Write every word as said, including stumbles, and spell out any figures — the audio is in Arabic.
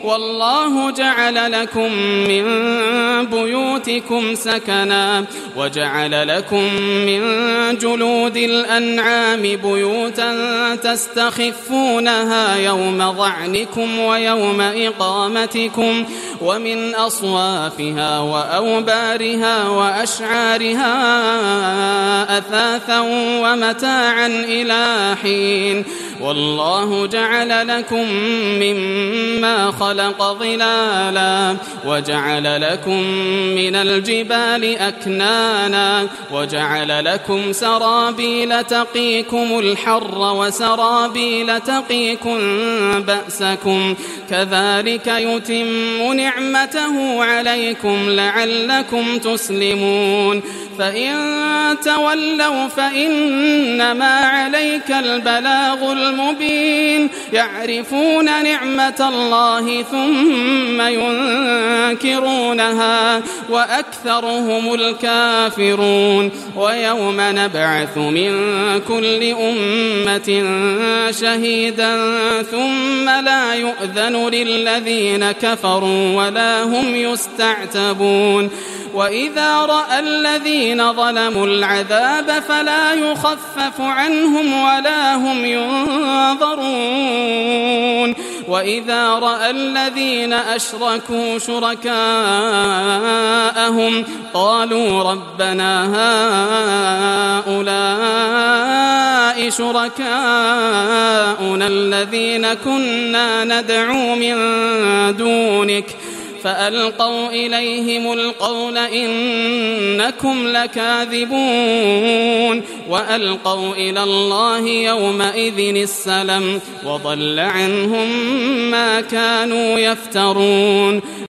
والله جعل لكم من بيوتكم سكنا وجعل لكم من جلود الأنعام بيوتا تستخفونها يوم ظعنكم ويوم إقامتكم ومن أصوافها وأوبارها وأشعارها أثاثا ومتاعا إلى حين والله جعل لكم مما خلق ظلالا وجعل لكم من الجبال أكنانا وجعل لكم سرابيل تقيكم الحر وسرابيل تقيكم بأسكم كذلك يتم نعمته عليكم لعلكم تسلمون فإن تولوا فإنما عليك البلاغ المبين يعرفون نعمة الله ثم ينكرونها وأكثرهم الكافرون ويوم نبعث من كل أمة شهيدا ثم لا يؤذن للذين كفروا ولا هم يستعتبون وإذا رأى الذين ظلموا العذاب فلا يخفف عنهم ولا هم ينظرون وإذا رأى الذين أشركوا شركاءهم قالوا ربنا هؤلاء شركاؤنا الذين كنا ندعو من دونك فألقوا إليهم القول إنكم لكاذبون وألقوا إلى الله يومئذ السلم وضل عنهم ما كانوا يفترون.